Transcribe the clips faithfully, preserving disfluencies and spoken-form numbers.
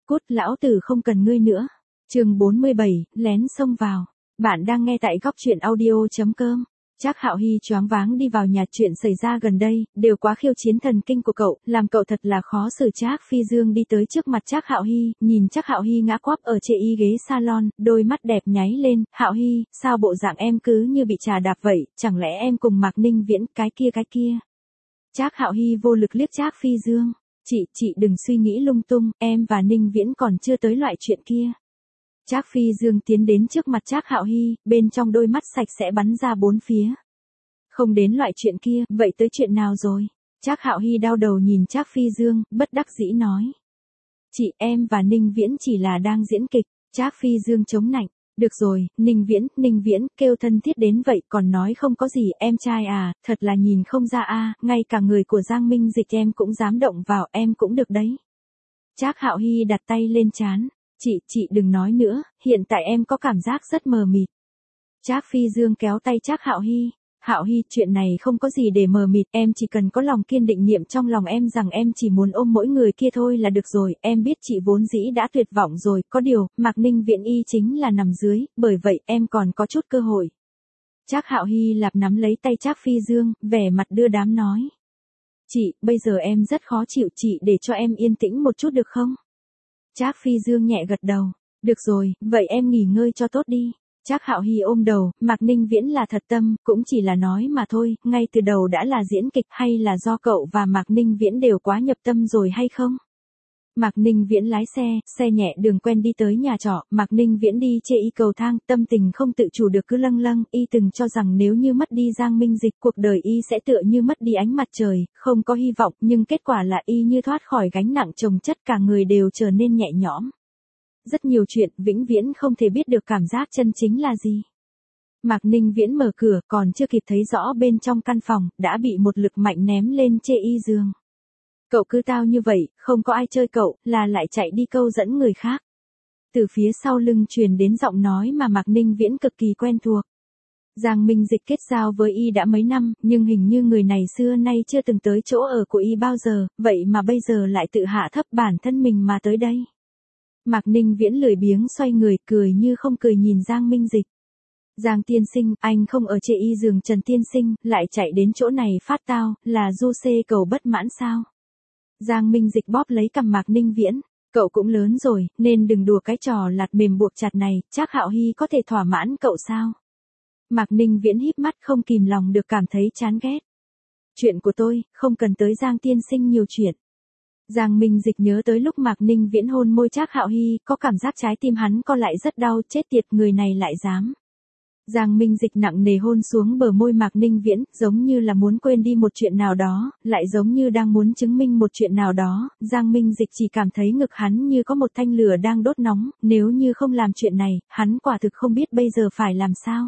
Cút, lão tử không cần ngươi nữa. Chương bốn mươi bảy, lén xông vào. Bạn đang nghe tại góc truyện audio chấm com. Trác Hạo Hy choáng váng đi vào nhà, chuyện xảy ra gần đây đều quá khiêu chiến thần kinh của cậu, làm cậu thật là khó xử. Trác Phi Dương đi tới trước mặt Trác Hạo Hy, nhìn Trác Hạo Hy ngã quắp ở trên y ghế salon, đôi mắt đẹp nháy lên. Hạo Hy, sao bộ dạng em cứ như bị trà đạp vậy, chẳng lẽ em cùng Mạc Ninh Viễn cái kia cái kia? Trác Hạo Hy vô lực liếc Trác Phi Dương. Chị, chị đừng suy nghĩ lung tung, em và Ninh Viễn còn chưa tới loại chuyện kia. Trác Phi Dương tiến đến trước mặt Trác Hạo Hy, bên trong đôi mắt sạch sẽ bắn ra bốn phía. Không đến loại chuyện kia, vậy tới chuyện nào rồi? Trác Hạo Hy đau đầu nhìn Trác Phi Dương, bất đắc dĩ nói. Chị, em và Ninh Viễn chỉ là đang diễn kịch. Trác Phi Dương chống nạnh. Được rồi, Ninh Viễn, Ninh Viễn, kêu thân thiết đến vậy còn nói không có gì, em trai à, thật là nhìn không ra a, ngay cả người của Giang Minh Dịch em cũng dám động vào, em cũng được đấy. Trác Hạo Hy đặt tay lên trán. Chị, chị đừng nói nữa, hiện tại em có cảm giác rất mờ mịt. Trác Phi Dương kéo tay Trác Hạo Hy. Hạo Hy, chuyện này không có gì để mờ mịt, em chỉ cần có lòng kiên định niệm trong lòng em rằng em chỉ muốn ôm mỗi người kia thôi là được rồi, em biết chị vốn dĩ đã tuyệt vọng rồi, có điều, Mạc Ninh Viễn y chính là nằm dưới, bởi vậy em còn có chút cơ hội. Trác Hạo Hy lặp nắm lấy tay Trác Phi Dương, vẻ mặt đưa đám nói. Chị, bây giờ em rất khó chịu, chị để cho em yên tĩnh một chút được không? Trác Phi Dương nhẹ gật đầu. Được rồi, vậy em nghỉ ngơi cho tốt đi. Trác Hạo Hy ôm đầu, Mạc Ninh Viễn là thật tâm, cũng chỉ là nói mà thôi, ngay từ đầu đã là diễn kịch hay là do cậu và Mạc Ninh Viễn đều quá nhập tâm rồi hay không? Mạc Ninh Viễn lái xe, xe nhẹ đường quen đi tới nhà trọ, Mạc Ninh Viễn đi chê y cầu thang, tâm tình không tự chủ được cứ lâng lâng, y từng cho rằng nếu như mất đi Giang Minh Dịch, cuộc đời y sẽ tựa như mất đi ánh mặt trời, không có hy vọng, nhưng kết quả là y như thoát khỏi gánh nặng chồng chất, cả người đều trở nên nhẹ nhõm. Rất nhiều chuyện, vĩnh viễn không thể biết được cảm giác chân chính là gì. Mạc Ninh Viễn mở cửa, còn chưa kịp thấy rõ bên trong căn phòng, đã bị một lực mạnh ném lên chê y giường. Cậu cứ tao như vậy, không có ai chơi cậu, là lại chạy đi câu dẫn người khác. Từ phía sau lưng truyền đến giọng nói mà Mạc Ninh Viễn cực kỳ quen thuộc. Giang Minh Dịch kết giao với y đã mấy năm, nhưng hình như người này xưa nay chưa từng tới chỗ ở của y bao giờ, vậy mà bây giờ lại tự hạ thấp bản thân mình mà tới đây. Mạc Ninh Viễn lười biếng xoay người, cười như không cười nhìn Giang Minh Dịch. Giang tiên sinh, anh không ở chê y giường Trần tiên sinh, lại chạy đến chỗ này phát tao, là du xê cầu bất mãn sao? Giang Minh Dịch bóp lấy cằm Mạc Ninh Viễn. Cậu cũng lớn rồi, nên đừng đùa cái trò lạt mềm buộc chặt này, Trác Hạo Hy có thể thỏa mãn cậu sao? Mạc Ninh Viễn híp mắt không kìm lòng được cảm thấy chán ghét. Chuyện của tôi, không cần tới Giang tiên sinh nhiều chuyện. Giang Minh Dịch nhớ tới lúc Mạc Ninh Viễn hôn môi Trác Hạo Hy, có cảm giác trái tim hắn co lại rất đau, chết tiệt, người này lại dám. Giang Minh Dịch nặng nề hôn xuống bờ môi Mạc Ninh Viễn, giống như là muốn quên đi một chuyện nào đó, lại giống như đang muốn chứng minh một chuyện nào đó. Giang Minh Dịch chỉ cảm thấy ngực hắn như có một thanh lửa đang đốt nóng, nếu như không làm chuyện này, hắn quả thực không biết bây giờ phải làm sao.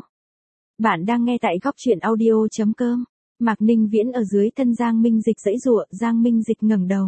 Bạn đang nghe tại góc truyện audio chấm com. Mạc Ninh Viễn ở dưới thân Giang Minh Dịch giãy giụa, Giang Minh Dịch ngẩng đầu.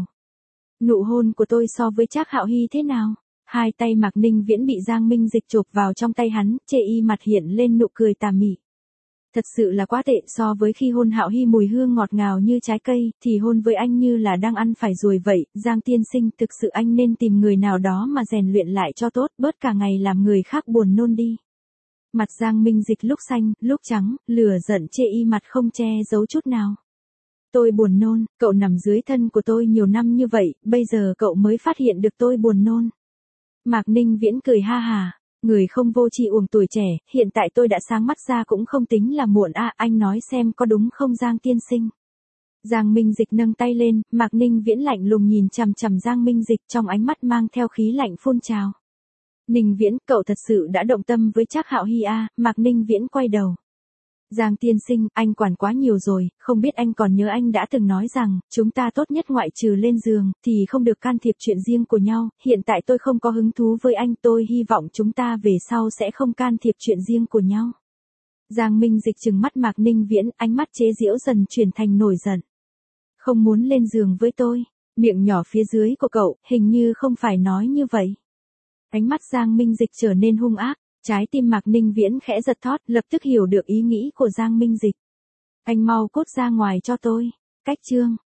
Nụ hôn của tôi so với Trác Hạo Hy thế nào? Hai tay Mạc Ninh Viễn bị Giang Minh Dịch chộp vào trong tay hắn, chê y mặt hiện lên nụ cười tà mị. Thật sự là quá tệ, so với khi hôn Hạo Hy mùi hương ngọt ngào như trái cây, thì hôn với anh như là đang ăn phải ruồi vậy. Giang tiên sinh, thực sự anh nên tìm người nào đó mà rèn luyện lại cho tốt, bớt cả ngày làm người khác buồn nôn đi. Mặt Giang Minh Dịch lúc xanh, lúc trắng, lửa giận chê y mặt không che giấu chút nào. Tôi buồn nôn, cậu nằm dưới thân của tôi nhiều năm như vậy, bây giờ cậu mới phát hiện được tôi buồn nôn. Mạc Ninh Viễn cười ha hà, người không vô tri uổng tuổi trẻ, hiện tại tôi đã sáng mắt ra cũng không tính là muộn a, à, anh nói xem có đúng không Giang tiên sinh. Giang Minh Dịch nâng tay lên, Mạc Ninh Viễn lạnh lùng nhìn chằm chằm Giang Minh Dịch, trong ánh mắt mang theo khí lạnh phun trào. Ninh Viễn, cậu thật sự đã động tâm với Trác Hạo Hy a? À? Mạc Ninh Viễn quay đầu. Giang tiên sinh, anh quản quá nhiều rồi, không biết anh còn nhớ anh đã từng nói rằng, chúng ta tốt nhất ngoại trừ lên giường, thì không được can thiệp chuyện riêng của nhau, hiện tại tôi không có hứng thú với anh, tôi hy vọng chúng ta về sau sẽ không can thiệp chuyện riêng của nhau. Giang Minh Dịch trừng mắt Mạc Ninh Viễn, ánh mắt chế giễu dần chuyển thành nổi giận. Không muốn lên giường với tôi, miệng nhỏ phía dưới của cậu, hình như không phải nói như vậy. Ánh mắt Giang Minh Dịch trở nên hung ác. Trái tim Mạc Ninh Viễn khẽ giật thót, lập tức hiểu được ý nghĩ của Giang Minh Dịch. Anh mau cút ra ngoài cho tôi. Cách chương.